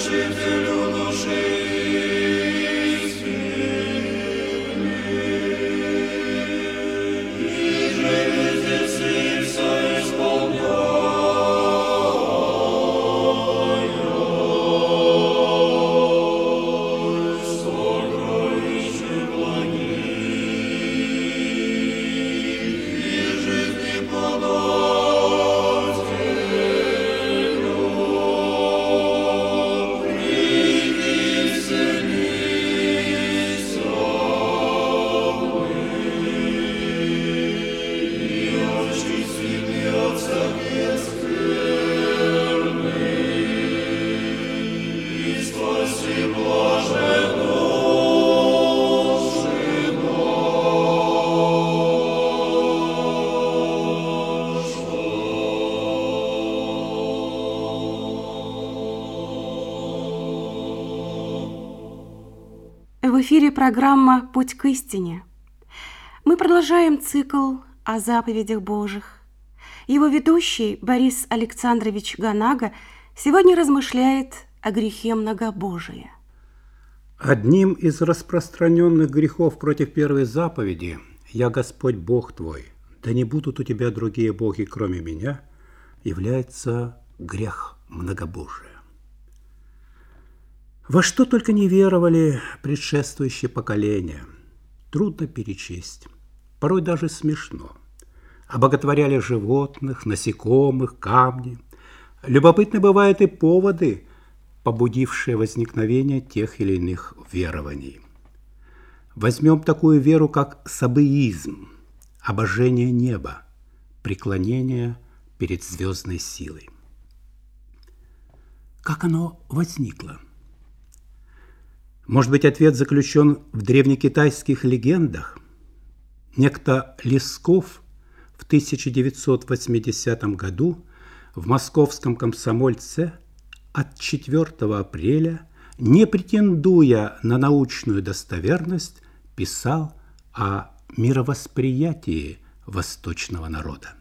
утешителю души В эфире программа «Путь к истине». Мы продолжаем цикл о заповедях Божьих. Его ведущий Борис Александрович Ганага сегодня размышляет о грехе многобожия. Одним из распространенных грехов против первой заповеди «Я Господь Бог твой, да не будут у тебя другие боги, кроме меня» является грех многобожия. Во что только не веровали предшествующие поколения, трудно перечесть, порой даже смешно. Обоготворяли животных, насекомых, камни. Любопытны бывают и поводы, побудившие возникновение тех или иных верований. Возьмем такую веру, как сабеизм, обожение неба, преклонение перед звездной силой. Как оно возникло? Может быть, ответ заключен в древнекитайских легендах? Некто Лесков в 1980 году в московском «Комсомольце» от 4 апреля, не претендуя на научную достоверность, писал о мировосприятии восточного народа.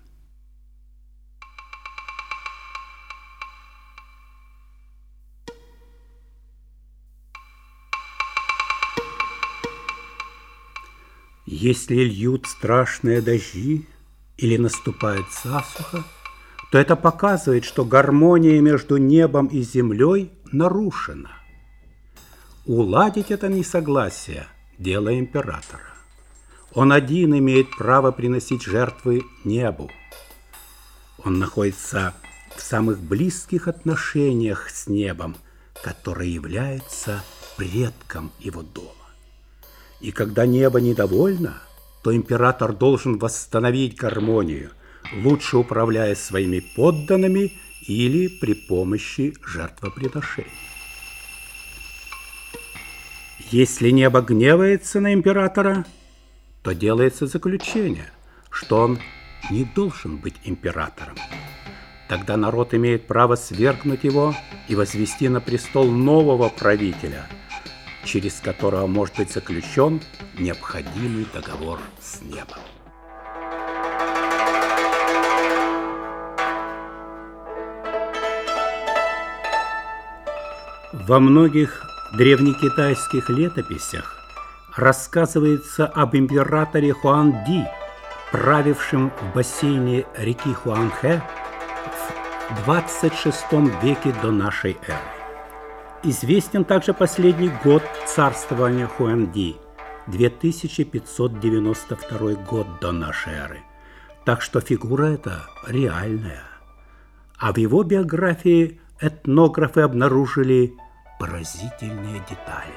Если льют страшные дожди или наступает засуха, то это показывает, что гармония между небом и землей нарушена. Уладить это несогласие – дело императора. Он один имеет право приносить жертвы небу. Он находится в самых близких отношениях с небом, которое является предком его дома. И когда небо недовольно, то император должен восстановить гармонию, лучше управляя своими подданными или при помощи жертвоприношений. Если небо гневается на императора, то делается заключение, что он не должен быть императором. Тогда народ имеет право свергнуть его и возвести на престол нового правителя, через которого может быть заключен необходимый договор с небом. Во многих древнекитайских летописях рассказывается об императоре Хуанди, правившем в бассейне реки Хуанхэ в 26 веке до нашей эры. Известен также последний год царствования Хуанди, 2592 год до нашей эры. Так что фигура эта реальная. А в его биографии этнографы обнаружили поразительные детали.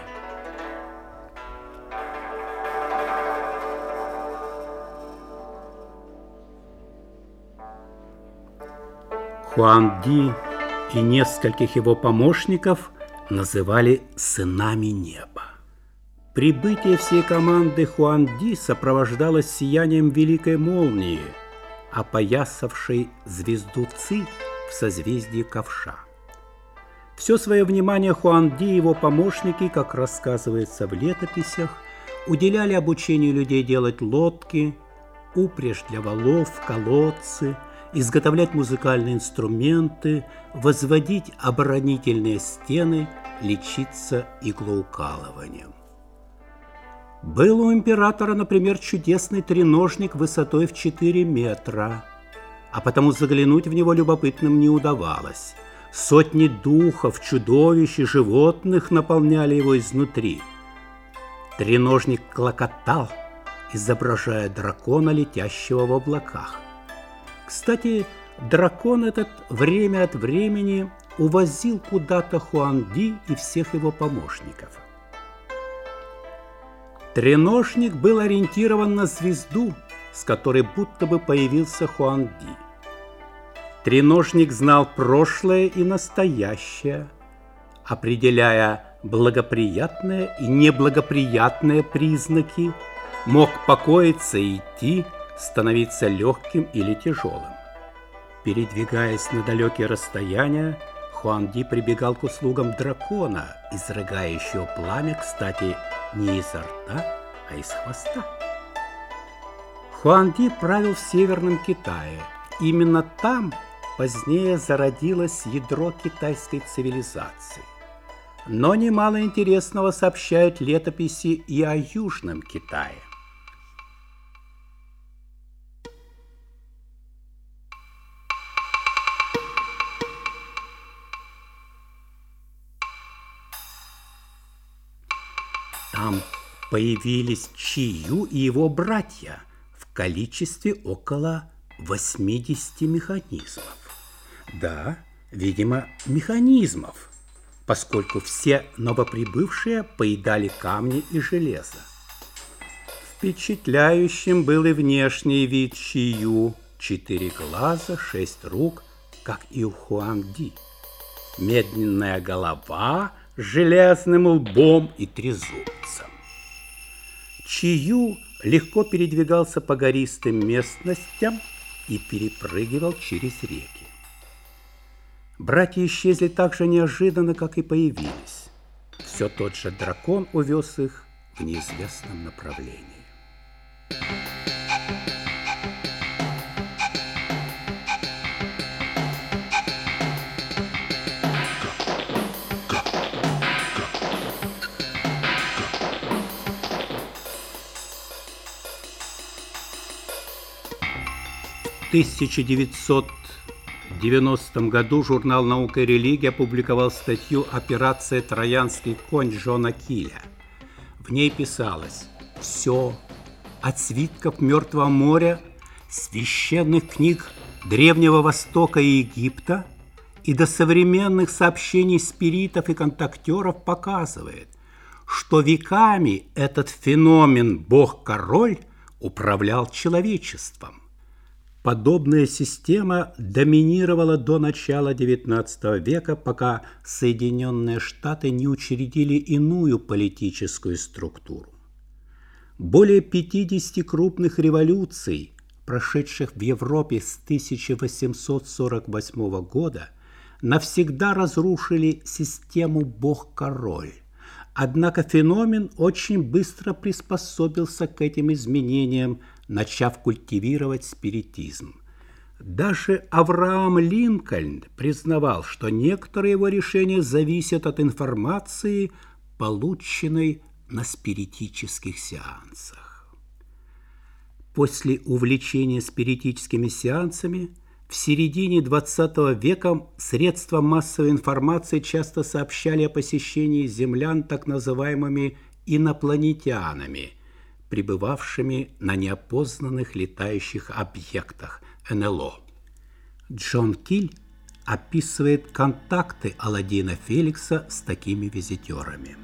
Хуанди и нескольких его помощников называли сынами неба. Прибытие всей команды Хуанди сопровождалось сиянием великой молнии, опоясавшей звезду Ци в созвездии Ковша. Все свое внимание Хуанди и его помощники, как рассказывается в летописях, уделяли обучению людей делать лодки, упряжь для валов, колодцы, изготовлять музыкальные инструменты, возводить оборонительные стены лечиться иглоукалыванием. Был у императора, например, чудесный треножник высотой в 4 метра, а потому заглянуть в него любопытным не удавалось. Сотни духов, чудовищ и животных наполняли его изнутри. Треножник клокотал, изображая дракона, летящего в облаках. Кстати, дракон этот время от времени увозил куда-то Хуанди и всех его помощников. Треножник был ориентирован на звезду, с которой будто бы появился Хуанди. Треножник знал прошлое и настоящее, определяя благоприятные и неблагоприятные признаки, мог покоиться и идти, становиться легким или тяжелым. Передвигаясь на далекие расстояния, Хуанди прибегал к услугам дракона, изрыгающего пламя, кстати, не изо рта, а из хвоста. Хуанди правил в Северном Китае. Именно там позднее зародилось ядро китайской цивилизации. Но немало интересного сообщают летописи и о Южном Китае. Там появились Чию и его братья в количестве около 80 механизмов. Да, видимо, механизмов, поскольку все новоприбывшие поедали камни и железо. Впечатляющим был и внешний вид Чию: 4 глаза, 6 рук, как и у Хуанди, медленная голова с железным лбом и трезубцем. Чию легко передвигался по гористым местностям и перепрыгивал через реки. Братья исчезли так же неожиданно, как и появились. Все тот же дракон увез их в неизвестном направлении. В 1990 году журнал «Наука и религия» опубликовал статью «Операция Троянский конь» Джона Киля. В ней писалось: все, от свитков Мертвого моря, священных книг Древнего Востока и Египта и до современных сообщений спиритов и контактеров показывает, что веками этот феномен Бог-король управлял человечеством. Подобная система доминировала до начала XIX века, пока Соединенные Штаты не учредили иную политическую структуру. Более 50 крупных революций, прошедших в Европе с 1848 года, навсегда разрушили систему Бог-король. Однако феномен очень быстро приспособился к этим изменениям, начав культивировать спиритизм. Даже Авраам Линкольн признавал, что некоторые его решения зависят от информации, полученной на спиритических сеансах. После увлечения спиритическими сеансами в середине XX века средства массовой информации часто сообщали о посещении землян так называемыми инопланетянами, пребывавшими на неопознанных летающих объектах НЛО. Джон Киль описывает контакты Аладдина Феликса с такими визитерами.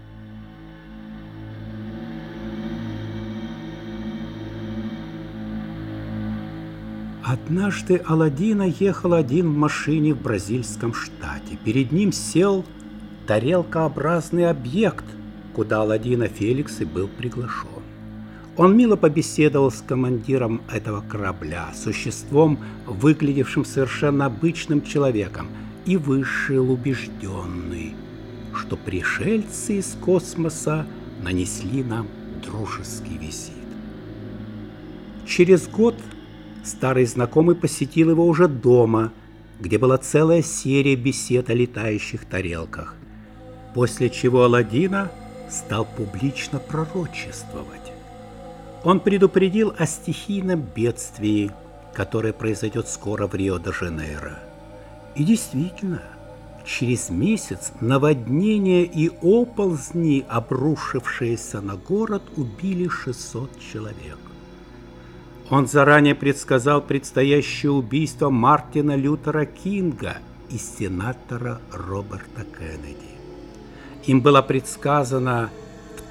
Однажды Аладдин ехал один в машине в бразильском штате. Перед ним сел тарелкообразный объект, куда Аладдин Феликс и был приглашен. Он мило побеседовал с командиром этого корабля, существом, выглядевшим совершенно обычным человеком, и вышел убежденный, что пришельцы из космоса нанесли нам дружеский визит. Через год старый знакомый посетил его уже дома, где была целая серия бесед о летающих тарелках. после чего Аладдина стал публично пророчествовать. Он предупредил о стихийном бедствии, которое произойдет скоро в Рио-де-Жанейро. И действительно, через месяц наводнение и оползни, обрушившиеся на город, убили 600 человек. Он заранее предсказал предстоящее убийство Мартина Лютера Кинга и сенатора Роберта Кеннеди. Им было предсказано в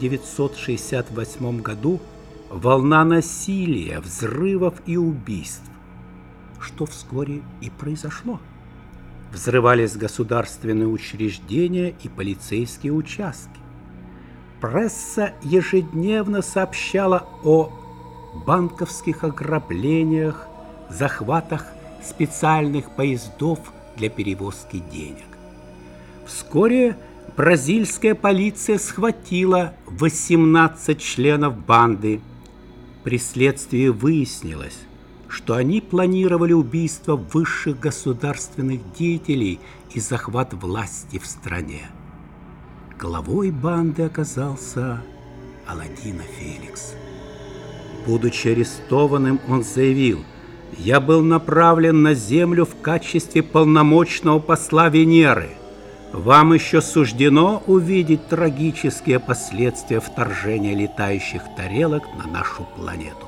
1968 году волна насилия, взрывов и убийств, что вскоре и произошло. Взрывались государственные учреждения и полицейские участки. Пресса ежедневно сообщала о банковских ограблениях, захватах специальных поездов для перевозки денег. Вскоре бразильская полиция схватила 18 членов банды. При следствии выяснилось, что они планировали убийство высших государственных деятелей и захват власти в стране. Главой банды оказался Аладдино Феликс. Будучи арестованным, он заявил: «Я был направлен на землю в качестве полномочного посла Венеры. Вам еще суждено увидеть трагические последствия вторжения летающих тарелок на нашу планету».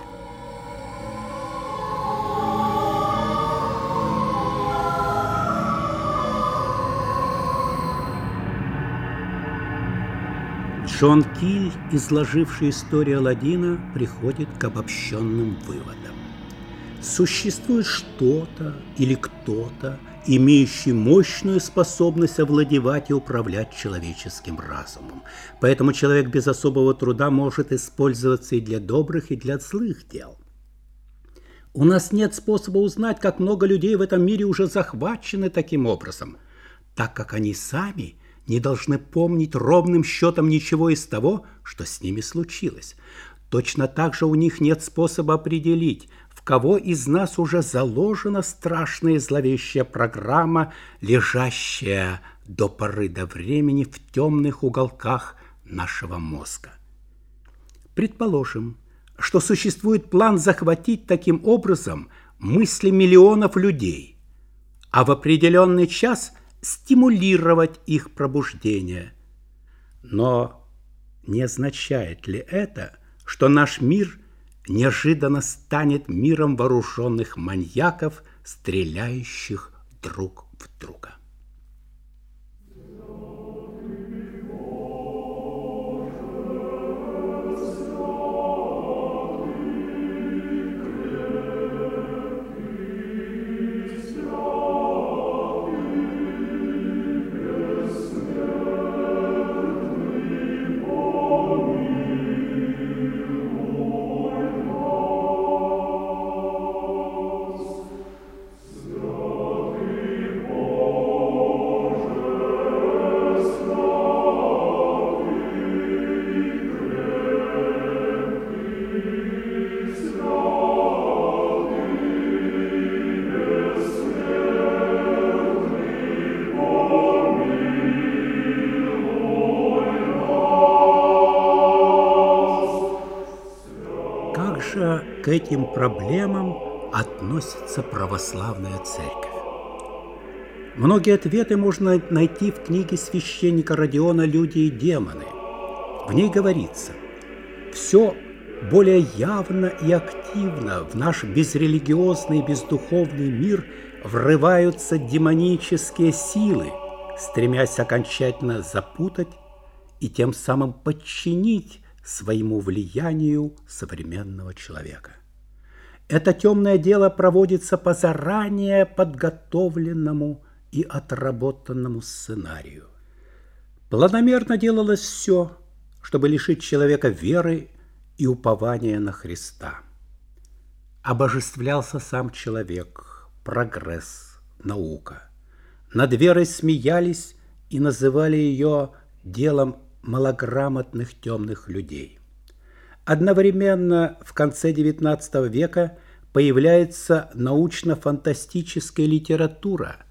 Джон Киль, изложивший историю Аладдина, приходит к обобщенным выводам. Существует что-то или кто-то, имеющий мощную способность овладевать и управлять человеческим разумом. Поэтому человек без особого труда может использоваться и для добрых, и для злых дел. У нас нет способа узнать, как много людей в этом мире уже захвачены таким образом, так как они сами не должны помнить ровным счетом ничего из того, что с ними случилось. Точно так же у них нет способа определить, в кого из нас уже заложена страшная и зловещая программа, лежащая до поры до времени в темных уголках нашего мозга. Предположим, что существует план захватить таким образом мысли миллионов людей, а в определенный час стимулировать их пробуждение. Но не означает ли это, что наш мир неожиданно станет миром вооруженных маньяков, стреляющих друг в друга? К этим проблемам относится православная церковь. Многие ответы можно найти в книге священника Родиона «Люди и демоны». В ней говорится: все более явно и активно в наш безрелигиозный и бездуховный мир врываются демонические силы, стремясь окончательно запутать и тем самым подчинить своему влиянию современного человека. Это темное дело проводится по заранее подготовленному и отработанному сценарию. Планомерно делалось все, чтобы лишить человека веры и упования на Христа. Обожествлялся сам человек, прогресс, наука. Над верой смеялись и называли ее делом малограмотных темных людей. Одновременно в конце XIX века появляется научно-фантастическая литература,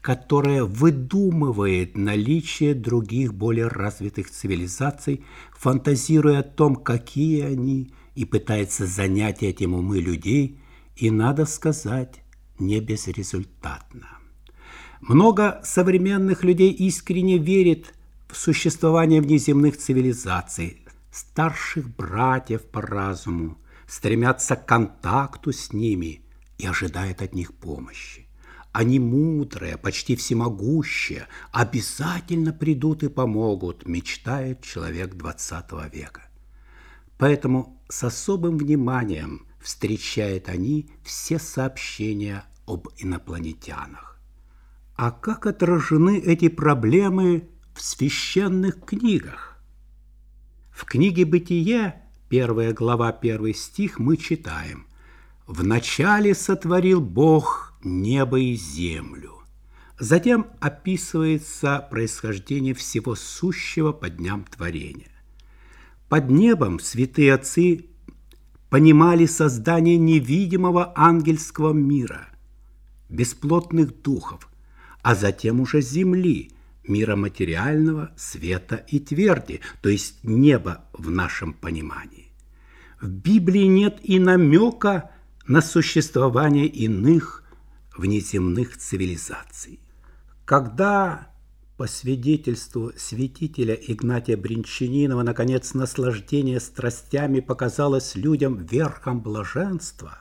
которая выдумывает наличие других более развитых цивилизаций, фантазируя о том, какие они, и пытается занять этим умы людей, и, надо сказать, не безрезультатно. Много современных людей искренне верит в существование внеземных цивилизаций, старших братьев по разуму, стремятся к контакту с ними и ожидают от них помощи. Они мудрые, почти всемогущие, обязательно придут и помогут, мечтает человек XX века. Поэтому с особым вниманием встречают они все сообщения об инопланетянах. А как отражены эти проблемы в священных книгах? В книге «Бытие», 1 глава, 1 стих, мы читаем: «Вначале сотворил Бог небо и землю». Затем описывается происхождение всего сущего по дням творения. Под небом святые отцы понимали создание невидимого ангельского мира, бесплотных духов, а затем уже земли, мира материального, света и тверди, то есть неба в нашем понимании. В Библии нет и намека на существование иных внеземных цивилизаций. Когда, по свидетельству святителя Игнатия Бринчанинова, наконец наслаждение страстями показалось людям верхом блаженства,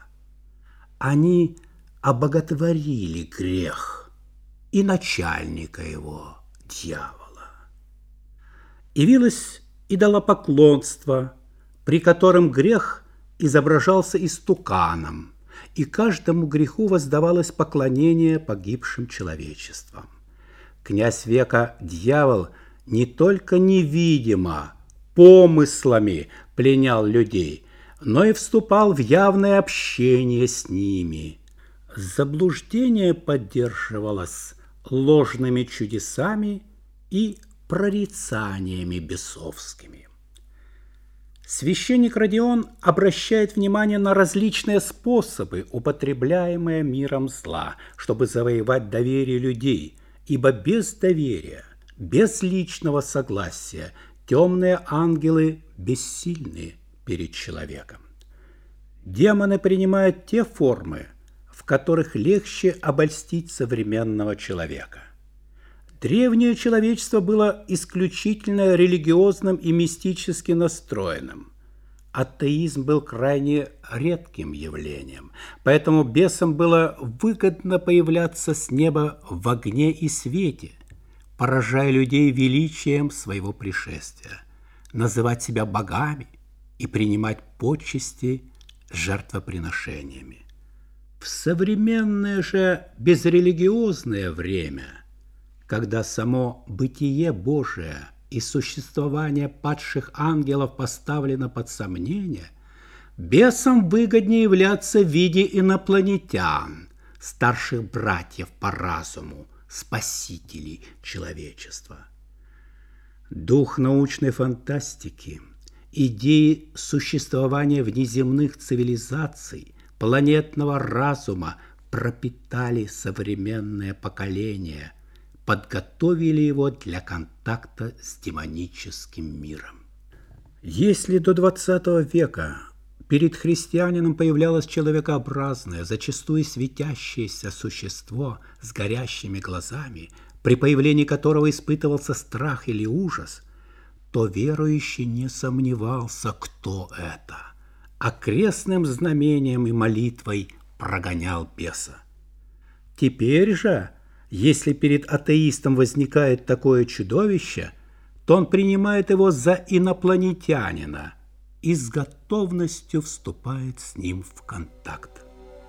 они обоготворили грех и начальника его, дьявола. Явилось идолопоклонство, при котором грех изображался истуканом, и каждому греху воздавалось поклонение погибшим человечествам. Князь века дьявол не только невидимо, помыслами пленял людей, но и вступал в явное общение с ними. Заблуждение поддерживалось ложными чудесами и прорицаниями бесовскими. Священник Родион обращает внимание на различные способы, употребляемые миром зла, чтобы завоевать доверие людей, ибо без доверия, без личного согласия темные ангелы бессильны перед человеком. Демоны принимают те формы, в которых легче обольстить современного человека. Древнее человечество было исключительно религиозным и мистически настроенным. Атеизм был крайне редким явлением, поэтому бесам было выгодно появляться с неба в огне и свете, поражая людей величием своего пришествия, называть себя богами и принимать почести с жертвоприношениями. В современное же безрелигиозное время, когда само бытие Божие и существование падших ангелов поставлено под сомнение, бесам выгоднее являться в виде инопланетян, старших братьев по разуму, спасителей человечества. Дух научной фантастики, идеи существования внеземных цивилизаций, планетного разума пропитали современное поколение, подготовили его для контакта с демоническим миром. Если до XX века перед христианином появлялось человекообразное, зачастую светящееся существо с горящими глазами, при появлении которого испытывался страх или ужас, то верующий не сомневался, кто это, а крестным знамением и молитвой прогонял беса. Теперь же, если перед атеистом возникает такое чудовище, то он принимает его за инопланетянина и с готовностью вступает с ним в контакт.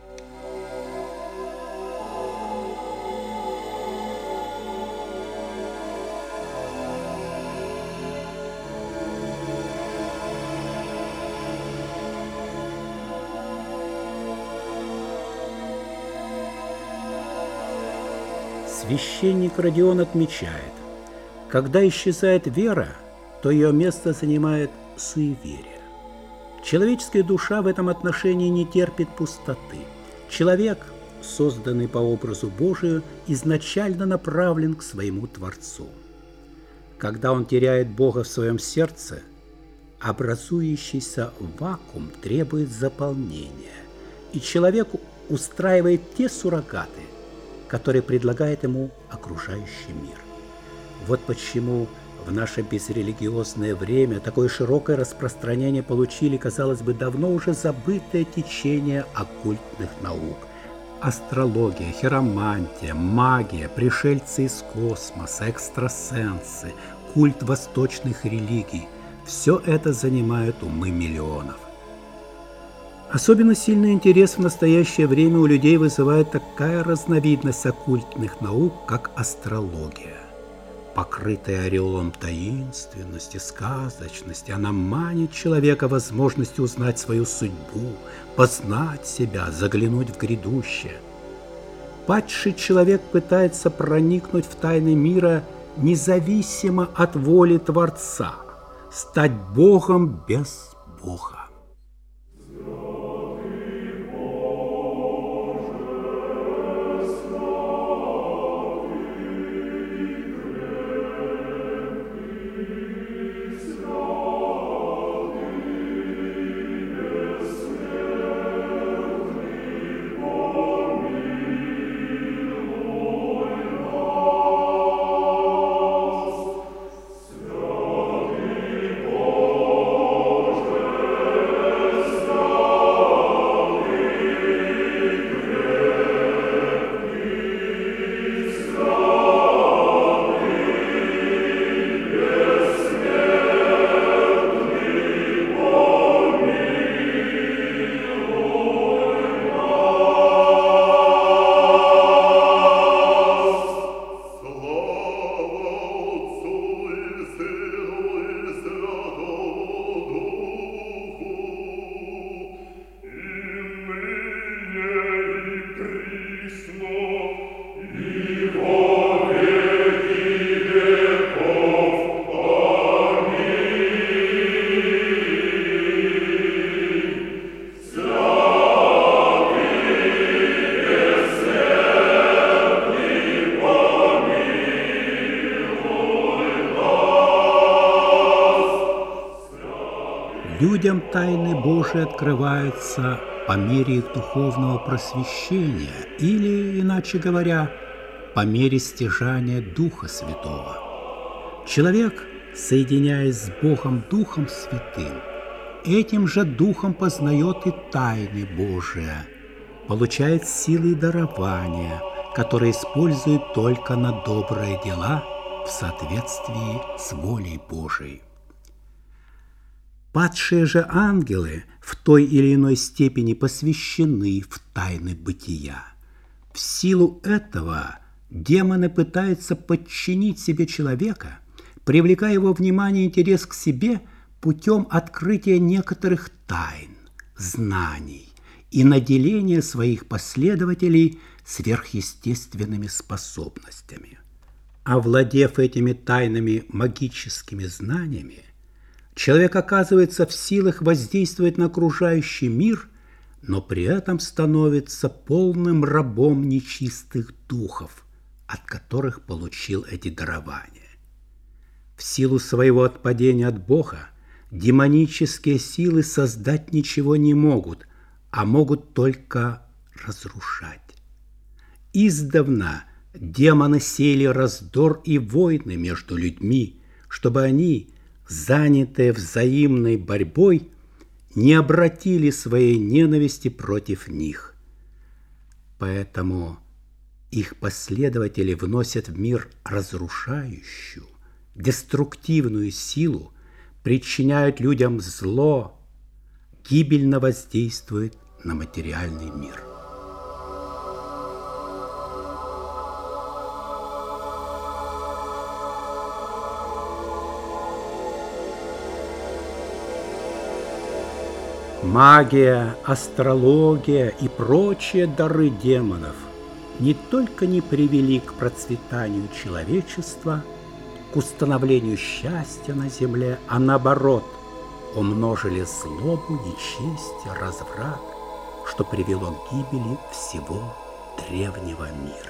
Священник Родион отмечает, когда исчезает вера, то ее место занимает суеверие. Человеческая душа в этом отношении не терпит пустоты. Человек созданный по образу Божию, изначально направлен к своему Творцу. Когда он теряет Бога в своем сердце, образующийся вакуум требует заполнения, и человек устраивает те суррогаты, которые предлагает ему окружающий мир. Вот почему в наше безрелигиозное время такое широкое распространение получили, казалось бы, давно уже забытое течение оккультных наук. Астрология, хиромантия, магия, пришельцы из космоса, экстрасенсы, культ восточных религий – все это занимает умы миллионов. Особенно сильный интерес в настоящее время у людей вызывает такая разновидность оккультных наук, как астрология. Покрытая ореолом таинственности, сказочности, она манит человека возможностью узнать свою судьбу, познать себя, заглянуть в грядущее. Падший человек пытается проникнуть в тайны мира независимо от воли Творца, стать Богом без Бога. Людям тайны Божии открываются по мере их духовного просвещения или, иначе говоря, по мере стяжания Духа Святого. Человек, соединяясь с Богом Духом Святым, этим же Духом познает и тайны Божии, получает силы и дарования, которые использует только на добрые дела в соответствии с волей Божией. Падшие же ангелы в той или иной степени посвящены в тайны бытия. В силу этого демоны пытаются подчинить себе человека, привлекая его внимание и интерес к себе путем открытия некоторых тайн, знаний и наделения своих последователей сверхъестественными способностями. Овладев этими тайными магическими знаниями, человек оказывается в силах воздействовать на окружающий мир, но при этом становится полным рабом нечистых духов, от которых получил эти дарования. В силу своего отпадения от Бога демонические силы создать ничего не могут, а могут только разрушать. Издавна демоны сеяли раздор и войны между людьми, чтобы они, занятые взаимной борьбой, не обратили своей ненависти против них. Поэтому их последователи вносят в мир разрушающую, деструктивную силу, причиняют людям зло, гибельно воздействуют на материальный мир. Магия, астрология и прочие дары демонов не только не привели к процветанию человечества, к установлению счастья на земле, а наоборот, умножили злобу, нечестие, разврат, что привело к гибели всего древнего мира.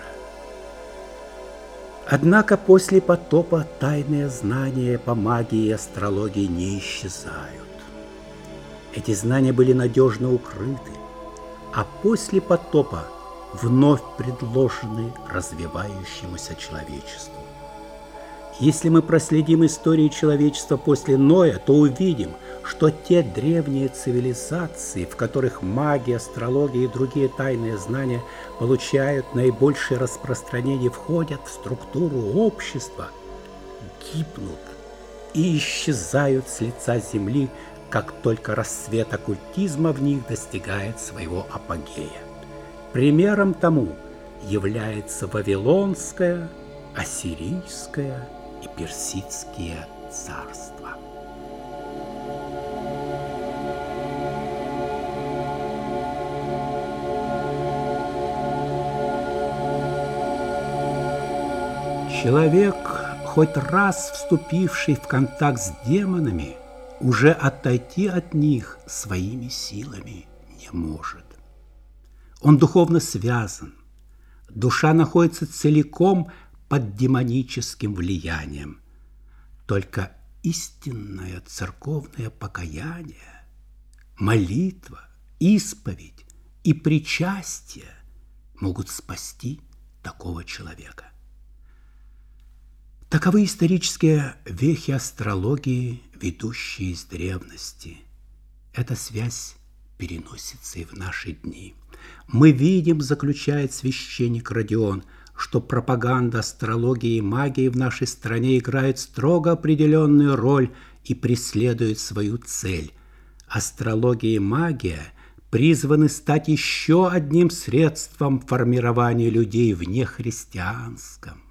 Однако после потопа тайные знания по магии и астрологии не исчезают. Эти знания были надежно укрыты, а после потопа вновь предложены развивающемуся человечеству. Если мы проследим историю человечества после Ноя, то увидим, что те древние цивилизации, в которых магия, астрология и другие тайные знания получают наибольшее распространение, входят в структуру общества, гибнут и исчезают с лица земли, как только рассвет оккультизма в них достигает своего апогея. Примером тому является Вавилонское, Ассирийское и Персидские царства. Человек, хоть раз вступивший в контакт с демонами, уже отойти от них своими силами не может. Он духовно связан, душа находится целиком под демоническим влиянием. Только истинное церковное покаяние, молитва, исповедь и причастие могут спасти такого человека. Таковы исторические вехи астрологии, ведущие из древности. Эта связь переносится и в наши дни. Мы видим, заключает священник Родион, что пропаганда астрологии и магии в нашей стране играет строго определенную роль и преследует свою цель. Астрология и магия призваны стать еще одним средством формирования людей в нехристианском,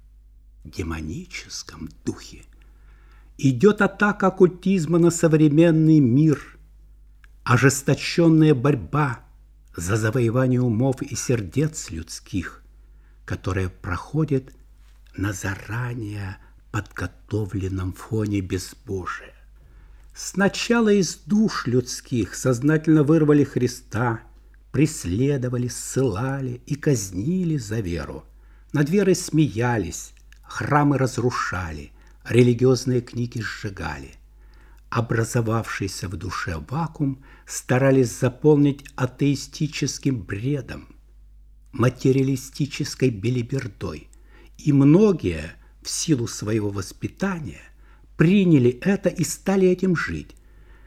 демоническом духе. Идет атака оккультизма на современный мир, ожесточенная борьба за завоевание умов и сердец людских, которая проходит на заранее подготовленном фоне безбожия. Сначала из душ людских сознательно вырвали Христа, преследовали, ссылали и казнили за веру. Над верой смеялись, храмы разрушали, религиозные книги сжигали. Образовавшийся в душе вакуум старались заполнить атеистическим бредом, материалистической белибердой, и многие в силу своего воспитания приняли это и стали этим жить.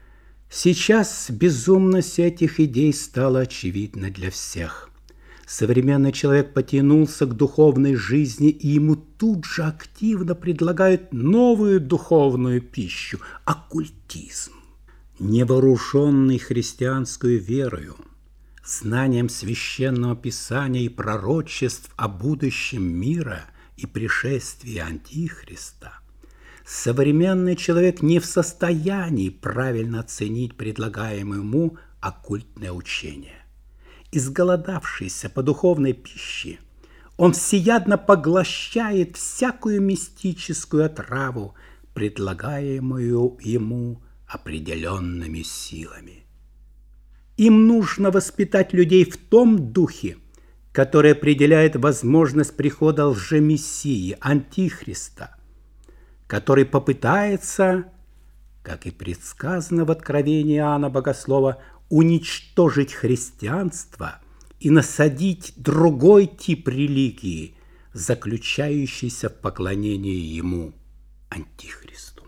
Сейчас безумность этих идей стала очевидна для всех. Современный человек потянулся к духовной жизни, и ему тут же активно предлагают новую духовную пищу – оккультизм. Невооруженный христианскую верою, знанием священного писания и пророчеств о будущем мира и пришествии Антихриста, современный человек не в состоянии правильно оценить предлагаемое ему оккультное учение. Изголодавшийся по духовной пище, он всеядно поглощает всякую мистическую отраву, предлагаемую ему определенными силами. Им нужно воспитать людей в том духе, который определяет возможность прихода лжемессии, Антихриста, который попытается, как и предсказано в Откровении Иоанна Богослова, уничтожить христианство и насадить другой тип религии, заключающийся в поклонении ему, Антихристу.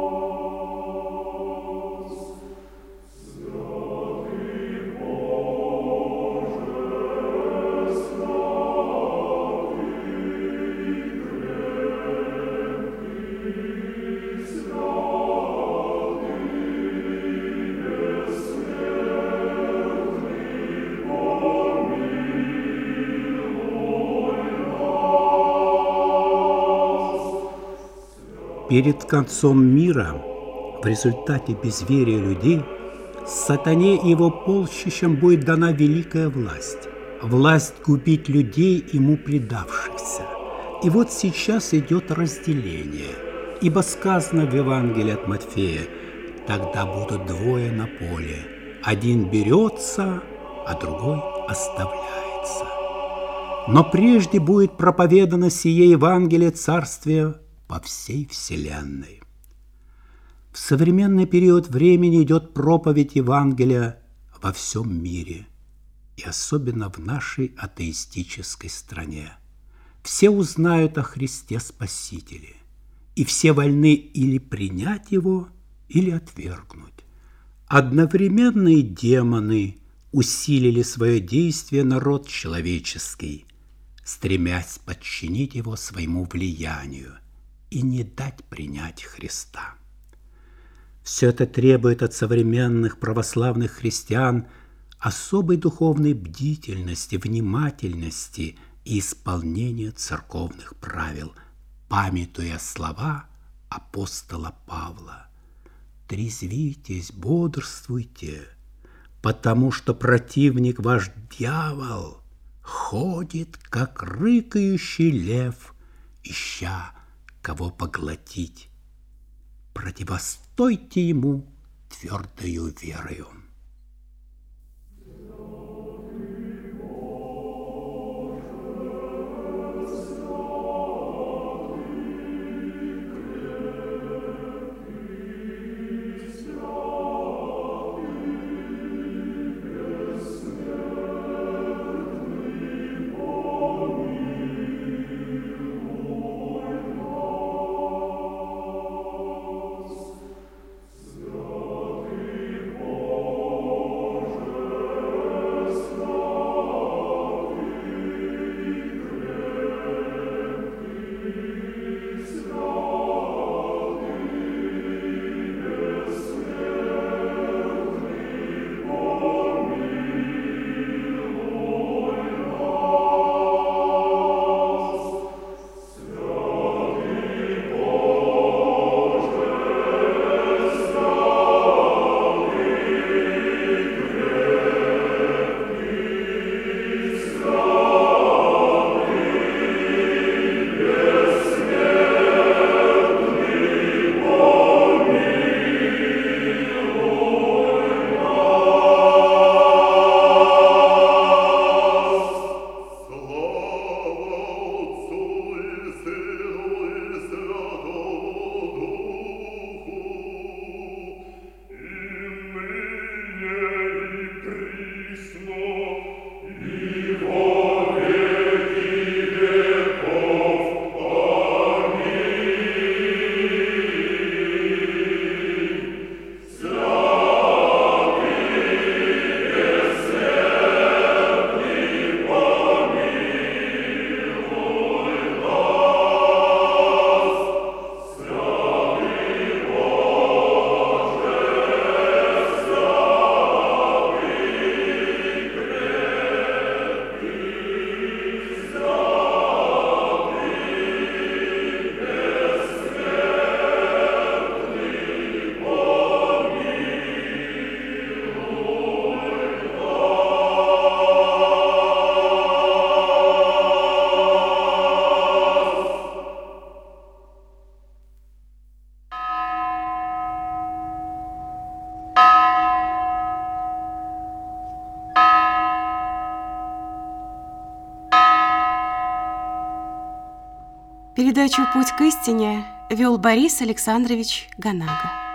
Святый Перед концом мира, в результате безверия людей, сатане и его полчищам будет дана великая власть. Власть губить людей, ему предавшихся. И вот сейчас идет разделение. Ибо сказано в Евангелии от Матфея: тогда будут двое на поле. Один берется, а другой оставляется. Но прежде будет проповедано сие Евангелие Царствия по всей вселенной. В современный период времени идет проповедь Евангелия во всем мире, и особенно в нашей атеистической стране. Все узнают о Христе Спасителе, и все вольны или принять Его, или отвергнуть. Одновременно и демоны усилили свое действие на род человеческий, стремясь подчинить его своему влиянию и не дать принять Христа. Все это требует от современных православных христиан особой духовной бдительности, внимательности и исполнения церковных правил, памятуя слова апостола Павла: «Трезвитесь, бодрствуйте, потому что противник ваш дьявол ходит, как рыкающий лев, ища кого поглотить. Противостойте ему твердою верою». Передачу «Путь к истине» вел Борис Александрович Ганага.